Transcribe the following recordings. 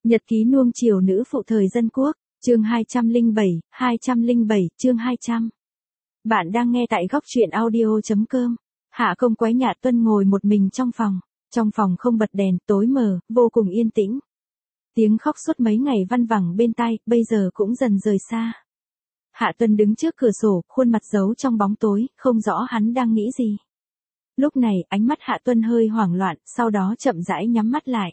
Nhật ký nuông chiều nữ phụ thời dân quốc, chương 207, chương 200. Bạn đang nghe tại góc truyện audio.com. Hạ Công Quái Nhạ Tuân ngồi một mình trong phòng không bật đèn, tối mờ, vô cùng yên tĩnh. Tiếng khóc suốt mấy ngày văng vẳng bên tai, bây giờ cũng dần rời xa. Hạ Tuân đứng trước cửa sổ, khuôn mặt giấu trong bóng tối, không rõ hắn đang nghĩ gì. Lúc này, ánh mắt Hạ Tuân hơi hoảng loạn, sau đó chậm rãi nhắm mắt lại.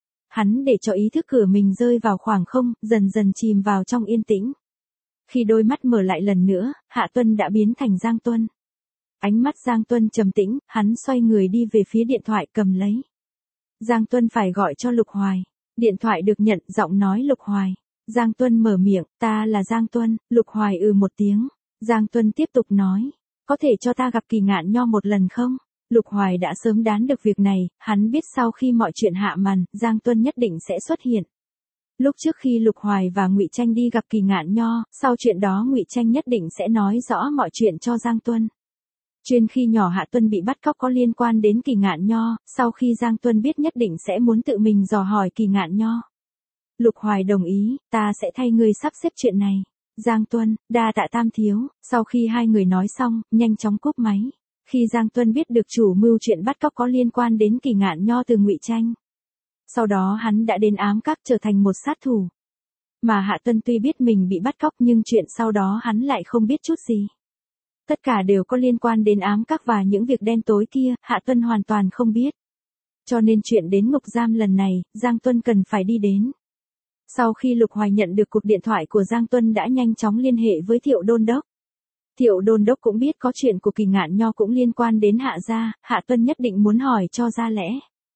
Hắn để cho ý thức cửa mình rơi vào khoảng không, dần dần chìm vào trong yên tĩnh. Khi đôi mắt mở lại lần nữa, Hạ Tuân đã biến thành Giang Tuân. Ánh mắt Giang Tuân trầm tĩnh, hắn xoay người đi về phía điện thoại cầm lấy. Giang Tuân phải gọi cho Lục Hoài. Điện thoại được nhận, giọng nói Lục Hoài. Giang Tuân mở miệng, ta là Giang Tuân. Lục Hoài một tiếng. Giang Tuân tiếp tục nói, có thể cho ta gặp Kỳ Ngạn Nho một lần không? Lục Hoài đã sớm đoán được việc này, hắn biết sau khi mọi chuyện hạ màn, Giang Tuân nhất định sẽ xuất hiện. Lúc trước khi Lục Hoài và Ngụy Tranh đi gặp Kỳ Ngạn Nho, sau chuyện đó Ngụy Tranh nhất định sẽ nói rõ mọi chuyện cho Giang Tuân. Chuyên khi nhỏ Hạ Tuân bị bắt cóc có liên quan đến Kỳ Ngạn Nho, sau khi Giang Tuân biết nhất định sẽ muốn tự mình dò hỏi Kỳ Ngạn Nho. Lục Hoài đồng ý, ta sẽ thay ngươi sắp xếp chuyện này. Giang Tuân, đa tạ Tam thiếu. Sau khi hai người nói xong, nhanh chóng cúp máy. Khi Giang Tuân biết được chủ mưu chuyện bắt cóc có liên quan đến Kỳ Ngạn Nho từ Ngụy Tranh. Sau đó hắn đã đến ám các trở thành một sát thủ. Mà Hạ Tuân tuy biết mình bị bắt cóc nhưng chuyện sau đó hắn lại không biết chút gì. Tất cả đều có liên quan đến ám các và những việc đen tối kia, Hạ Tuân hoàn toàn không biết. Cho nên chuyện đến ngục giam lần này, Giang Tuân cần phải đi đến. Sau khi Lục Hoài nhận được cuộc điện thoại của Giang Tuân đã nhanh chóng liên hệ với Thiệu Đôn Đốc. Thiệu Đôn Đốc cũng biết có chuyện của Kỳ Ngạn Nho cũng liên quan đến Hạ gia, Hạ Tuân nhất định muốn hỏi cho ra lẽ.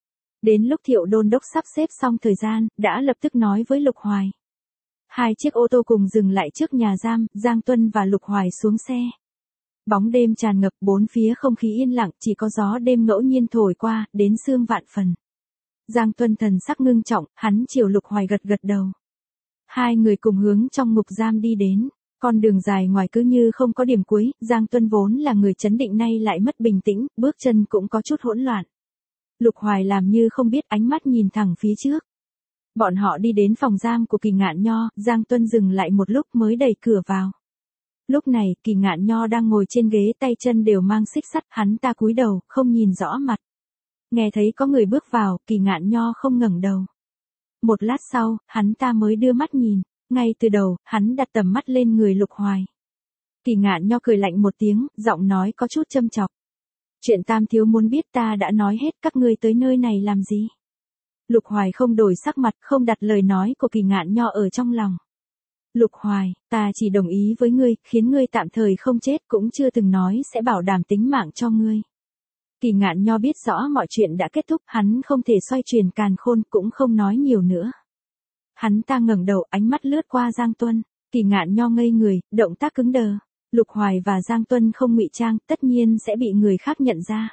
Đến lúc Thiệu Đôn Đốc sắp xếp xong thời gian, đã lập tức nói với Lục Hoài. Hai chiếc ô tô cùng dừng lại trước nhà giam, Giang Tuân và Lục Hoài xuống xe. Bóng đêm tràn ngập, bốn phía không khí yên lặng, chỉ có gió đêm ngẫu nhiên thổi qua, đến sương vạn phần. Giang Tuân thần sắc ngưng trọng, hắn chiều Lục Hoài gật gật đầu. Hai người cùng hướng trong ngục giam đi đến. Con đường dài ngoài cứ như không có điểm cuối, Giang Tuân vốn là người trấn định nay lại mất bình tĩnh, bước chân cũng có chút hỗn loạn. Lục Hoài làm như không biết, ánh mắt nhìn thẳng phía trước. Bọn họ đi đến phòng giam của Kỳ Ngạn Nho, Giang Tuân dừng lại một lúc mới đẩy cửa vào. Lúc này, Kỳ Ngạn Nho đang ngồi trên ghế, tay chân đều mang xích sắt, hắn ta cúi đầu, không nhìn rõ mặt. Nghe thấy có người bước vào, Kỳ Ngạn Nho không ngẩng đầu. Một lát sau, hắn ta mới đưa mắt nhìn. Ngay từ đầu, hắn đặt tầm mắt lên người Lục Hoài. Kỳ Ngạn Nho cười lạnh một tiếng, giọng nói có chút châm chọc. Chuyện Tam thiếu muốn biết ta đã nói hết, các ngươi tới nơi này làm gì? Lục Hoài không đổi sắc mặt, không đặt lời nói của Kỳ Ngạn Nho ở trong lòng. Lục Hoài, ta chỉ đồng ý với ngươi, khiến ngươi tạm thời không chết, cũng chưa từng nói sẽ bảo đảm tính mạng cho ngươi. Kỳ Ngạn Nho biết rõ mọi chuyện đã kết thúc, hắn không thể xoay chuyển càn khôn, cũng không nói nhiều nữa. Hắn ta ngẩng đầu, ánh mắt lướt qua Giang Tuân. Kỳ Ngạn Nho ngây người, động tác cứng đờ. Lục Hoài và Giang Tuân không ngụy trang, tất nhiên sẽ bị người khác nhận ra.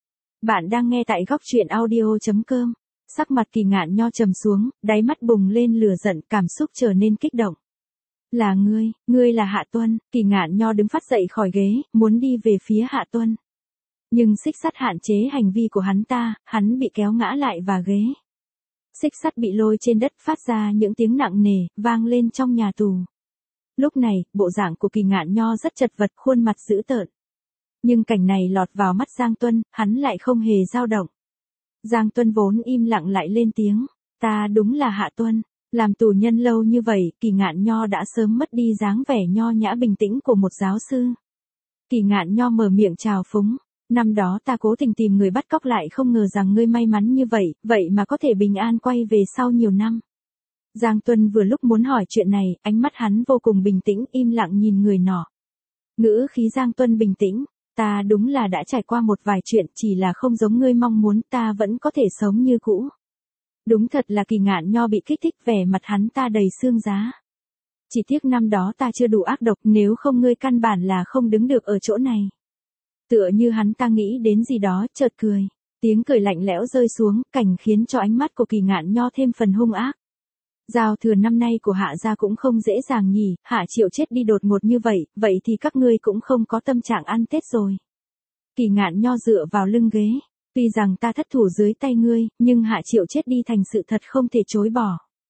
Bạn đang nghe tại góc truyện audio.com. Sắc mặt Kỳ Ngạn Nho trầm xuống, đáy mắt bùng lên lửa giận, cảm xúc trở nên kích động. Là ngươi là Hạ Tuân. Kỳ Ngạn Nho đứng phát dậy khỏi ghế, muốn đi về phía Hạ Tuân. Nhưng xích sắt hạn chế hành vi của hắn ta, hắn bị kéo ngã lại và ghế. Xích sắt bị lôi trên đất, phát ra những tiếng nặng nề, vang lên trong nhà tù. Lúc này, bộ dạng của Kỳ Ngạn Nho rất chật vật, khuôn mặt dữ tợn. Nhưng cảnh này lọt vào mắt Giang Tuân, hắn lại không hề dao động. Giang Tuân vốn im lặng lại lên tiếng. Ta đúng là Hạ Tuân. Làm tù nhân lâu như vậy, Kỳ Ngạn Nho đã sớm mất đi dáng vẻ nho nhã bình tĩnh của một giáo sư. Kỳ Ngạn Nho mở miệng chào phúng. Năm đó ta cố tình tìm người bắt cóc, lại không ngờ rằng ngươi may mắn như vậy, vậy mà có thể bình an quay về sau nhiều năm. Giang Tuân vừa lúc muốn hỏi chuyện này, ánh mắt hắn vô cùng bình tĩnh, im lặng nhìn người nọ. Ngữ khí Giang Tuân bình tĩnh, ta đúng là đã trải qua một vài chuyện, chỉ là không giống ngươi mong muốn, ta vẫn có thể sống như cũ. Đúng thật là Kỳ Ngạn Nho bị kích thích, vẻ mặt hắn ta đầy xương giá. Chỉ tiếc năm đó ta chưa đủ ác độc, nếu không ngươi căn bản là không đứng được ở chỗ này. Tựa như hắn ta nghĩ đến gì đó, chợt cười. Tiếng cười lạnh lẽo rơi xuống, cảnh khiến cho ánh mắt của Kỳ Ngạn Nho thêm phần hung ác. Giao thừa năm nay của Hạ gia cũng không dễ dàng nhỉ, Hạ Triệu chết đi đột ngột như vậy, vậy thì các ngươi cũng không có tâm trạng ăn Tết rồi. Kỳ Ngạn Nho dựa vào lưng ghế. Tuy rằng ta thất thủ dưới tay ngươi, nhưng Hạ Triệu chết đi thành sự thật không thể chối bỏ.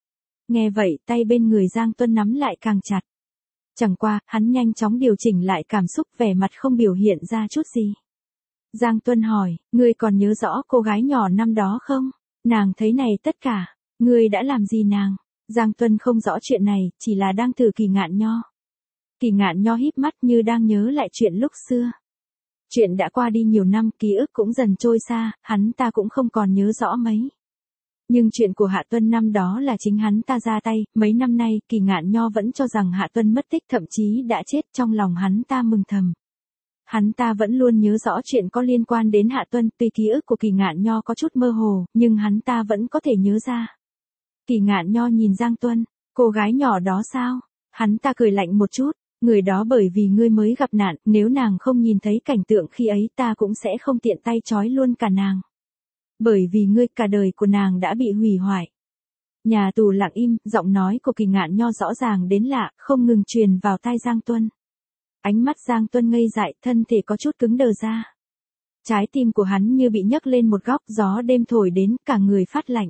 Nghe vậy, tay bên người Giang Tuân nắm lại càng chặt. Chẳng qua, hắn nhanh chóng điều chỉnh lại cảm xúc, vẻ mặt không biểu hiện ra chút gì. Giang Tuân hỏi, ngươi còn nhớ rõ cô gái nhỏ năm đó không? Nàng thấy này tất cả, ngươi đã làm gì nàng? Giang Tuân không rõ chuyện này, chỉ là đang thử Kỳ Ngạn Nho. Kỳ Ngạn Nho híp mắt như đang nhớ lại chuyện lúc xưa. Chuyện đã qua đi nhiều năm, ký ức cũng dần trôi xa, hắn ta cũng không còn nhớ rõ mấy. Nhưng chuyện của Hạ Tuân năm đó là chính hắn ta ra tay, mấy năm nay, Kỳ Ngạn Nho vẫn cho rằng Hạ Tuân mất tích, thậm chí đã chết, trong lòng hắn ta mừng thầm. Hắn ta vẫn luôn nhớ rõ chuyện có liên quan đến Hạ Tuân, tuy ký ức của Kỳ Ngạn Nho có chút mơ hồ, nhưng hắn ta vẫn có thể nhớ ra. Kỳ Ngạn Nho nhìn Giang Tuân, cô gái nhỏ đó sao? Hắn ta cười lạnh một chút, người đó bởi vì ngươi mới gặp nạn, nếu nàng không nhìn thấy cảnh tượng khi ấy ta cũng sẽ không tiện tay trói luôn cả nàng. Bởi vì ngươi, cả đời của nàng đã bị hủy hoại. Nhà tù lặng im, giọng nói của Kỳ Ngạn Nho rõ ràng đến lạ, không ngừng truyền vào tai Giang Tuân. Ánh mắt Giang Tuân ngây dại, thân thể có chút cứng đờ ra. Trái tim của hắn như bị nhấc lên một góc, gió đêm thổi đến, cả người phát lạnh.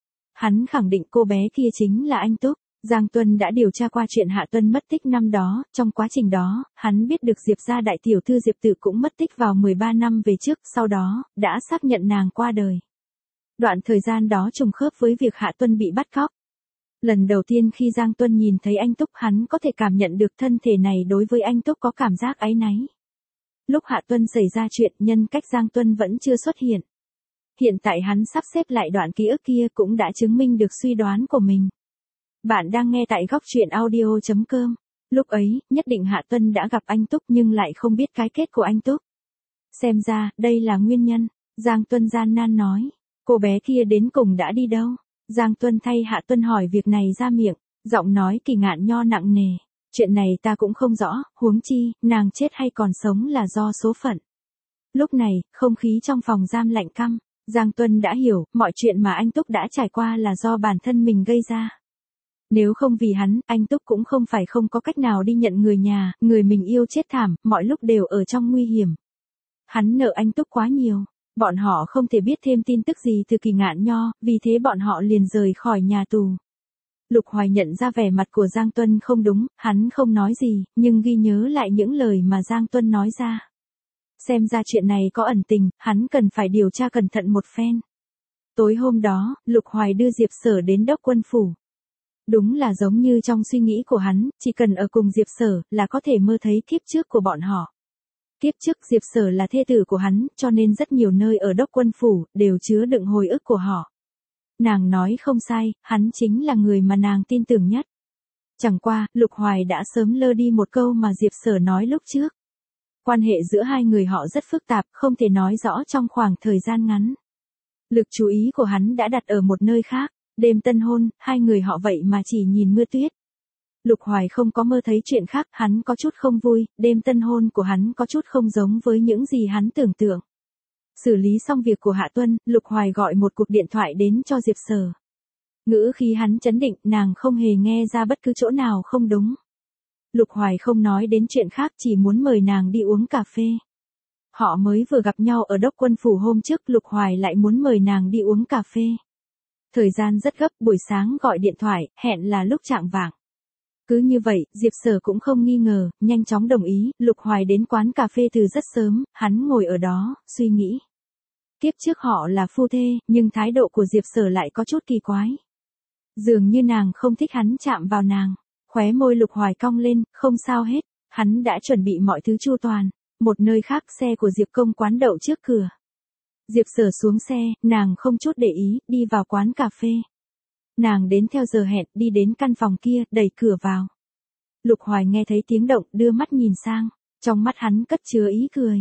Hắn khẳng định cô bé kia chính là anh Túc. Giang Tuân đã điều tra qua chuyện Hạ Tuân mất tích năm đó, trong quá trình đó, hắn biết được Diệp gia đại tiểu thư Diệp Tử cũng mất tích vào 13 năm về trước, sau đó, đã xác nhận nàng qua đời. Đoạn thời gian đó trùng khớp với việc Hạ Tuân bị bắt cóc. Lần đầu tiên khi Giang Tuân nhìn thấy anh Túc, hắn có thể cảm nhận được thân thể này đối với anh Túc có cảm giác áy náy. Lúc Hạ Tuân xảy ra chuyện, nhân cách Giang Tuân vẫn chưa xuất hiện. Hiện tại hắn sắp xếp lại đoạn ký ức kia cũng đã chứng minh được suy đoán của mình. Bạn đang nghe tại góc truyện audio.com. Lúc ấy, nhất định Hạ Tuân đã gặp anh Túc nhưng lại không biết cái kết của anh Túc. Xem ra, đây là nguyên nhân. Giang Tuân gian nan nói. Cô bé kia đến cùng đã đi đâu? Giang Tuân thay Hạ Tuân hỏi việc này ra miệng. Giọng nói Kỳ Ngạn Nho nặng nề. Chuyện này ta cũng không rõ, huống chi, nàng chết hay còn sống là do số phận. Lúc này, không khí trong phòng giam lạnh căm. Giang Tuân đã hiểu, mọi chuyện mà anh Túc đã trải qua là do bản thân mình gây ra. Nếu không vì hắn, anh Túc cũng không phải không có cách nào đi nhận người nhà, người mình yêu chết thảm, mọi lúc đều ở trong nguy hiểm. Hắn nợ anh Túc quá nhiều, bọn họ không thể biết thêm tin tức gì từ Kỳ Ngạn Nho, vì thế bọn họ liền rời khỏi nhà tù. Lục Hoài nhận ra vẻ mặt của Giang Tuân không đúng, hắn không nói gì, nhưng ghi nhớ lại những lời mà Giang Tuân nói ra. Xem ra chuyện này có ẩn tình, hắn cần phải điều tra cẩn thận một phen. Tối hôm đó, Lục Hoài đưa Diệp Sở đến Đốc Quân Phủ. Đúng là giống như trong suy nghĩ của hắn, chỉ cần ở cùng Diệp Sở, là có thể mơ thấy kiếp trước của bọn họ. Kiếp trước Diệp Sở là thê tử của hắn, cho nên rất nhiều nơi ở Đốc Quân Phủ, đều chứa đựng hồi ức của họ. Nàng nói không sai, hắn chính là người mà nàng tin tưởng nhất. Chẳng qua, Lục Hoài đã sớm lơ đi một câu mà Diệp Sở nói lúc trước. Quan hệ giữa hai người họ rất phức tạp, không thể nói rõ trong khoảng thời gian ngắn. Lực chú ý của hắn đã đặt ở một nơi khác. Đêm tân hôn, hai người họ vậy mà chỉ nhìn mưa tuyết. Lục Hoài không có mơ thấy chuyện khác, hắn có chút không vui, đêm tân hôn của hắn có chút không giống với những gì hắn tưởng tượng. Xử lý xong việc của Hạ Tuân, Lục Hoài gọi một cuộc điện thoại đến cho Diệp Sở. Ngữ khí hắn chấn định, nàng không hề nghe ra bất cứ chỗ nào không đúng. Lục Hoài không nói đến chuyện khác, chỉ muốn mời nàng đi uống cà phê. Họ mới vừa gặp nhau ở Đốc Quân Phủ hôm trước, Lục Hoài lại muốn mời nàng đi uống cà phê. Thời gian rất gấp, buổi sáng gọi điện thoại, hẹn là lúc chạng vạng. Cứ như vậy, Diệp Sở cũng không nghi ngờ, nhanh chóng đồng ý, Lục Hoài đến quán cà phê từ rất sớm, hắn ngồi ở đó, suy nghĩ. Kiếp trước họ là phu thê, nhưng thái độ của Diệp Sở lại có chút kỳ quái. Dường như nàng không thích hắn chạm vào nàng. Khóe môi Lục Hoài cong lên, không sao hết, hắn đã chuẩn bị mọi thứ chu toàn. Một nơi khác, xe của Diệp Công quán đậu trước cửa. Diệp Sở xuống xe, nàng không chút để ý, đi vào quán cà phê. Nàng đến theo giờ hẹn, đi đến căn phòng kia, đẩy cửa vào. Lục Hoài nghe thấy tiếng động, đưa mắt nhìn sang, trong mắt hắn cất chứa ý cười.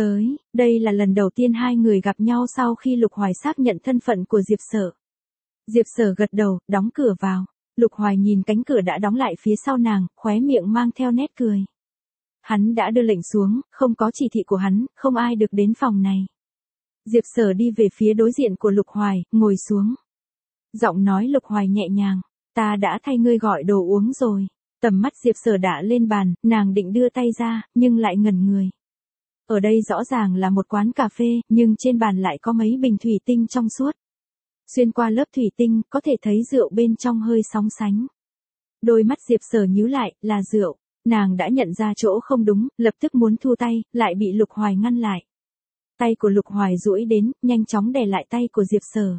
Đây là lần đầu tiên hai người gặp nhau sau khi Lục Hoài xác nhận thân phận của Diệp Sở. Diệp Sở gật đầu, đóng cửa vào. Lục Hoài nhìn cánh cửa đã đóng lại phía sau nàng, khóe miệng mang theo nét cười. Hắn đã đưa lệnh xuống, không có chỉ thị của hắn, không ai được đến phòng này. Diệp Sở đi về phía đối diện của Lục Hoài, ngồi xuống. Giọng nói Lục Hoài nhẹ nhàng, ta đã thay ngươi gọi đồ uống rồi. Tầm mắt Diệp Sở đã lên bàn, nàng định đưa tay ra, nhưng lại ngẩn người. Ở đây rõ ràng là một quán cà phê, nhưng trên bàn lại có mấy bình thủy tinh trong suốt. Xuyên qua lớp thủy tinh, có thể thấy rượu bên trong hơi sóng sánh. Đôi mắt Diệp Sở nhíu lại, là rượu. Nàng đã nhận ra chỗ không đúng, lập tức muốn thu tay, lại bị Lục Hoài ngăn lại. Tay của Lục Hoài duỗi đến, nhanh chóng đè lại tay của Diệp Sở.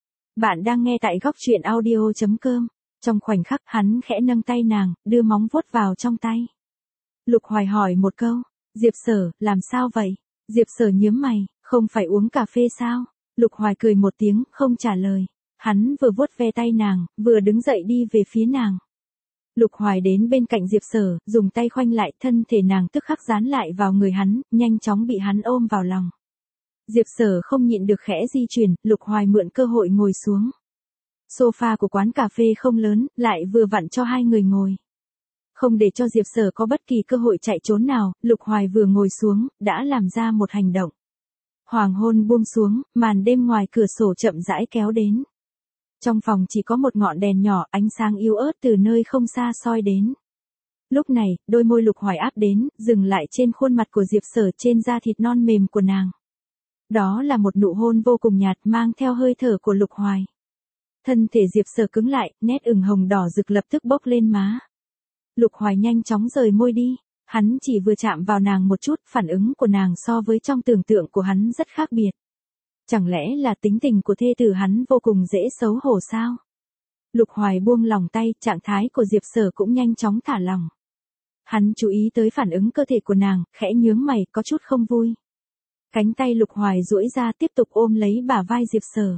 Bạn đang nghe tại góc truyện audio.com. Trong khoảnh khắc, hắn khẽ nâng tay nàng, đưa móng vuốt vào trong tay. Lục Hoài hỏi một câu, Diệp Sở, làm sao vậy? Diệp Sở nhướng mày, không phải uống cà phê sao? Lục Hoài cười một tiếng, không trả lời. Hắn vừa vuốt ve tay nàng, vừa đứng dậy đi về phía nàng. Lục Hoài đến bên cạnh Diệp Sở, dùng tay khoanh lại, thân thể nàng tức khắc dán lại vào người hắn, nhanh chóng bị hắn ôm vào lòng. Diệp Sở không nhịn được khẽ di chuyển, Lục Hoài mượn cơ hội ngồi xuống. Sofa của quán cà phê không lớn, lại vừa vặn cho hai người ngồi. Không để cho Diệp Sở có bất kỳ cơ hội chạy trốn nào, Lục Hoài vừa ngồi xuống, đã làm ra một hành động. Hoàng hôn buông xuống, màn đêm ngoài cửa sổ chậm rãi kéo đến. Trong phòng chỉ có một ngọn đèn nhỏ, ánh sáng yếu ớt từ nơi không xa soi đến. Lúc này, đôi môi Lục Hoài áp đến, dừng lại trên khuôn mặt của Diệp Sở, trên da thịt non mềm của nàng. Đó là một nụ hôn vô cùng nhạt, mang theo hơi thở của Lục Hoài. Thân thể Diệp Sở cứng lại, nét ửng hồng đỏ rực lập tức bốc lên má. Lục Hoài nhanh chóng rời môi đi. Hắn chỉ vừa chạm vào nàng một chút, phản ứng của nàng so với trong tưởng tượng của hắn rất khác biệt. Chẳng lẽ là tính tình của thê tử hắn vô cùng dễ xấu hổ sao? Lục Hoài buông lòng tay, trạng thái của Diệp Sở cũng nhanh chóng thả lỏng. Hắn chú ý tới phản ứng cơ thể của nàng, khẽ nhướng mày, có chút không vui. Cánh tay Lục Hoài duỗi ra tiếp tục ôm lấy bả vai Diệp Sở.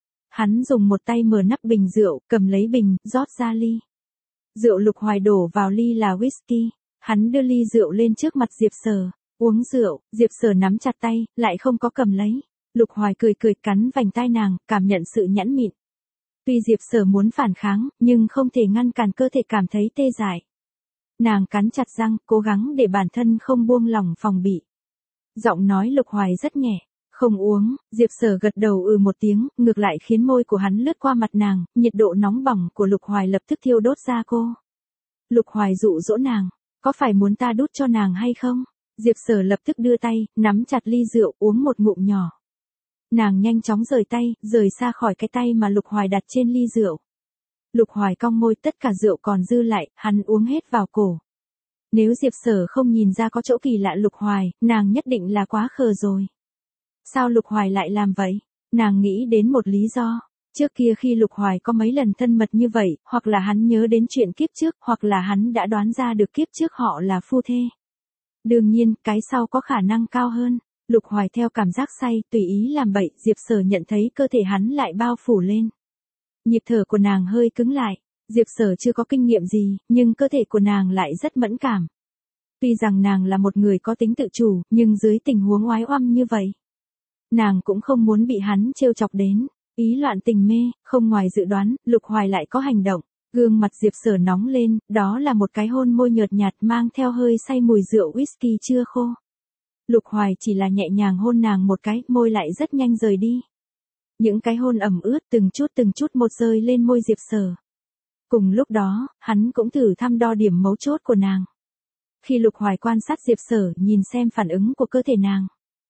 Hắn dùng một tay mở nắp bình rượu, cầm lấy bình, rót ra ly. Rượu Lục Hoài đổ vào ly là whisky. Hắn đưa ly rượu lên trước mặt Diệp Sở. Uống rượu, Diệp Sở nắm chặt tay, lại không có cầm lấy. Lục Hoài cười cười cắn vành tai nàng, cảm nhận sự nhẫn mịn. Tuy Diệp Sở muốn phản kháng, nhưng không thể ngăn cản cơ thể cảm thấy tê dại. Nàng cắn chặt răng, cố gắng để bản thân không buông lỏng phòng bị. Giọng nói Lục Hoài rất nhẹ. Không uống, Diệp Sở gật đầu một tiếng, ngược lại khiến môi của hắn lướt qua mặt nàng, nhiệt độ nóng bỏng của Lục Hoài lập tức thiêu đốt da cô. Lục Hoài dụ dỗ nàng, có phải muốn ta đút cho nàng hay không? Diệp Sở lập tức đưa tay, nắm chặt ly rượu, uống một ngụm nhỏ. Nàng nhanh chóng rời tay, rời xa khỏi cái tay mà Lục Hoài đặt trên ly rượu. Lục Hoài cong môi, tất cả rượu còn dư lại, hắn uống hết vào cổ. Nếu Diệp Sở không nhìn ra có chỗ kỳ lạ Lục Hoài, nàng nhất định là quá khờ rồi. Sao Lục Hoài lại làm vậy? Nàng nghĩ đến một lý do. Trước kia khi Lục Hoài có mấy lần thân mật như vậy, hoặc là hắn nhớ đến chuyện kiếp trước, hoặc là hắn đã đoán ra được kiếp trước họ là phu thê. Đương nhiên, cái sau có khả năng cao hơn. Lục Hoài theo cảm giác say, tùy ý làm bậy, Diệp Sở nhận thấy cơ thể hắn lại bao phủ lên. Nhịp thở của nàng hơi cứng lại. Diệp Sở chưa có kinh nghiệm gì, nhưng cơ thể của nàng lại rất mẫn cảm. Tuy rằng nàng là một người có tính tự chủ, nhưng dưới tình huống oái oăm như vậy, nàng cũng không muốn bị hắn trêu chọc đến. Ý loạn tình mê, không ngoài dự đoán, Lục Hoài lại có hành động. Gương mặt Diệp Sở nóng lên, đó là một cái hôn môi nhợt nhạt mang theo hơi say mùi rượu whisky chưa khô. Lục Hoài chỉ là nhẹ nhàng hôn nàng một cái, môi lại rất nhanh rời đi. Những cái hôn ẩm ướt từng chút một rơi lên môi Diệp Sở. Cùng lúc đó, hắn cũng thử thăm đo điểm mấu chốt của nàng. Khi Lục Hoài quan sát Diệp Sở, nhìn xem phản ứng của cơ thể nàng.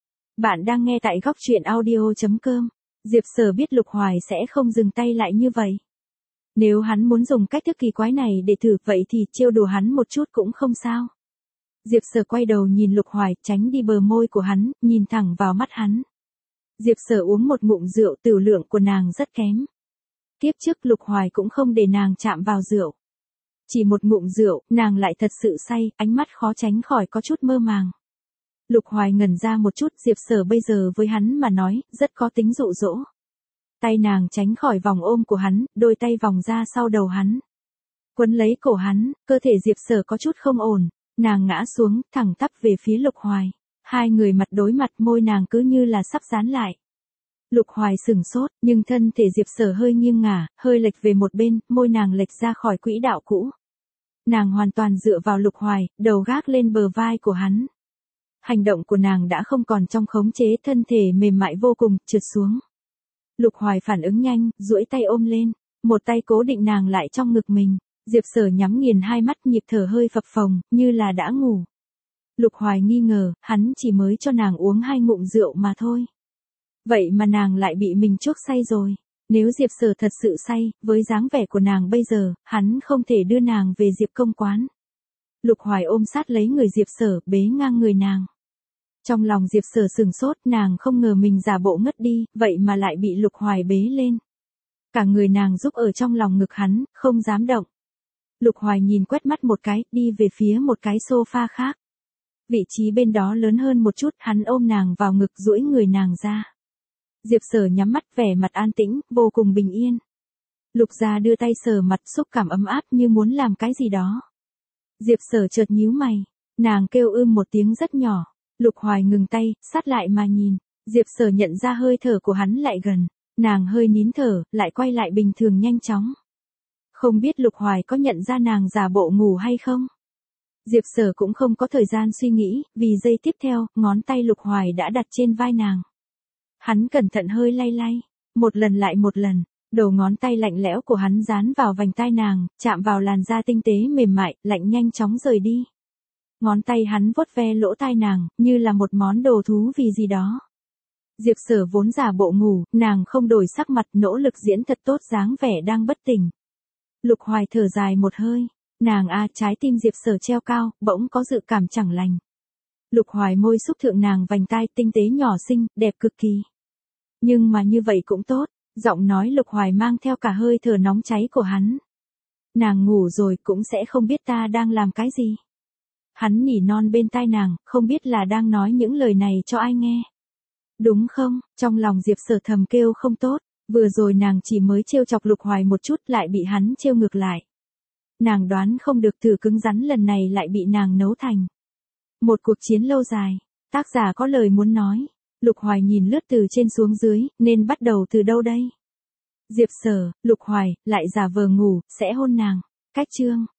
Bạn đang nghe tại góc truyện audio.com. Diệp Sở biết Lục Hoài sẽ không dừng tay lại như vậy. Nếu hắn muốn dùng cách thức kỳ quái này để thử vậy thì trêu đùa hắn một chút cũng không sao. Diệp Sở quay đầu nhìn Lục Hoài, tránh đi bờ môi của hắn, nhìn thẳng vào mắt hắn. Diệp Sở uống một ngụm rượu, tửu lượng của nàng rất kém. Tiếp trước Lục Hoài cũng không để nàng chạm vào rượu. Chỉ một ngụm rượu, nàng lại thật sự say, ánh mắt khó tránh khỏi có chút mơ màng. Lục Hoài ngẩn ra một chút, Diệp Sở bây giờ với hắn mà nói, rất có tính dụ dỗ. Tay nàng tránh khỏi vòng ôm của hắn, đôi tay vòng ra sau đầu hắn. Quấn lấy cổ hắn, cơ thể Diệp Sở có chút không ổn, nàng ngã xuống, thẳng tắp về phía Lục Hoài. Hai người mặt đối mặt, môi nàng cứ như là sắp dán lại. Lục Hoài sửng sốt, nhưng thân thể Diệp Sở hơi nghiêng ngả, hơi lệch về một bên, môi nàng lệch ra khỏi quỹ đạo cũ. Nàng hoàn toàn dựa vào Lục Hoài, đầu gác lên bờ vai của hắn. Hành động của nàng đã không còn trong khống chế, thân thể mềm mại vô cùng, trượt xuống. Lục Hoài phản ứng nhanh, duỗi tay ôm lên, một tay cố định nàng lại trong ngực mình. Diệp Sở nhắm nghiền hai mắt, nhịp thở hơi phập phồng, như là đã ngủ. Lục Hoài nghi ngờ, hắn chỉ mới cho nàng uống 2 ngụm rượu mà thôi. Vậy mà nàng lại bị mình chuốc say rồi. Nếu Diệp Sở thật sự say, với dáng vẻ của nàng bây giờ, hắn không thể đưa nàng về Diệp công quán. Lục Hoài ôm sát lấy người Diệp Sở, bế ngang người nàng. Trong lòng Diệp Sở sừng sốt, nàng không ngờ mình giả bộ ngất đi, vậy mà lại bị Lục Hoài bế lên. Cả người nàng giúp ở trong lòng ngực hắn, không dám động. Lục Hoài nhìn quét mắt một cái, đi về phía một cái sofa khác. Vị trí bên đó lớn hơn một chút, hắn ôm nàng vào ngực duỗi người nàng ra. Diệp Sở nhắm mắt vẻ mặt an tĩnh, vô cùng bình yên. Lục Gia đưa tay sờ mặt xúc cảm ấm áp như muốn làm cái gì đó. Diệp Sở chợt nhíu mày, nàng kêu một tiếng rất nhỏ. Lục Hoài ngừng tay, sát lại mà nhìn. Diệp Sở nhận ra hơi thở của hắn lại gần. Nàng hơi nín thở, lại quay lại bình thường nhanh chóng. Không biết Lục Hoài có nhận ra nàng giả bộ ngủ hay không? Diệp Sở cũng không có thời gian suy nghĩ, vì giây tiếp theo, ngón tay Lục Hoài đã đặt trên vai nàng. Hắn cẩn thận hơi lay lay, một lần lại một lần, đầu ngón tay lạnh lẽo của hắn dán vào vành tai nàng, chạm vào làn da tinh tế mềm mại, lạnh nhanh chóng rời đi. Ngón tay hắn vuốt ve lỗ tai nàng, như là một món đồ thú vì gì đó. Diệp Sở vốn giả bộ ngủ, nàng không đổi sắc mặt, nỗ lực diễn thật tốt dáng vẻ đang bất tỉnh. Lục Hoài thở dài một hơi, nàng trái tim Diệp Sở treo cao, bỗng có dự cảm chẳng lành. Lục Hoài môi xúc thượng nàng vành tai tinh tế nhỏ xinh, đẹp cực kỳ. Nhưng mà như vậy cũng tốt, giọng nói Lục Hoài mang theo cả hơi thở nóng cháy của hắn. Nàng ngủ rồi cũng sẽ không biết ta đang làm cái gì. Hắn nỉ non bên tai nàng, không biết là đang nói những lời này cho ai nghe. Đúng không, trong lòng Diệp Sở thầm kêu không tốt, vừa rồi nàng chỉ mới trêu chọc Lục Hoài một chút lại bị hắn trêu ngược lại. Nàng đoán không được thử cứng rắn lần này lại bị nàng nấu thành. Một cuộc chiến lâu dài, tác giả có lời muốn nói. Lục Hoài nhìn lướt từ trên xuống dưới, nên bắt đầu từ đâu đây? Diệp Sở, Lục Hoài, lại giả vờ ngủ, sẽ hôn nàng. Cách chương.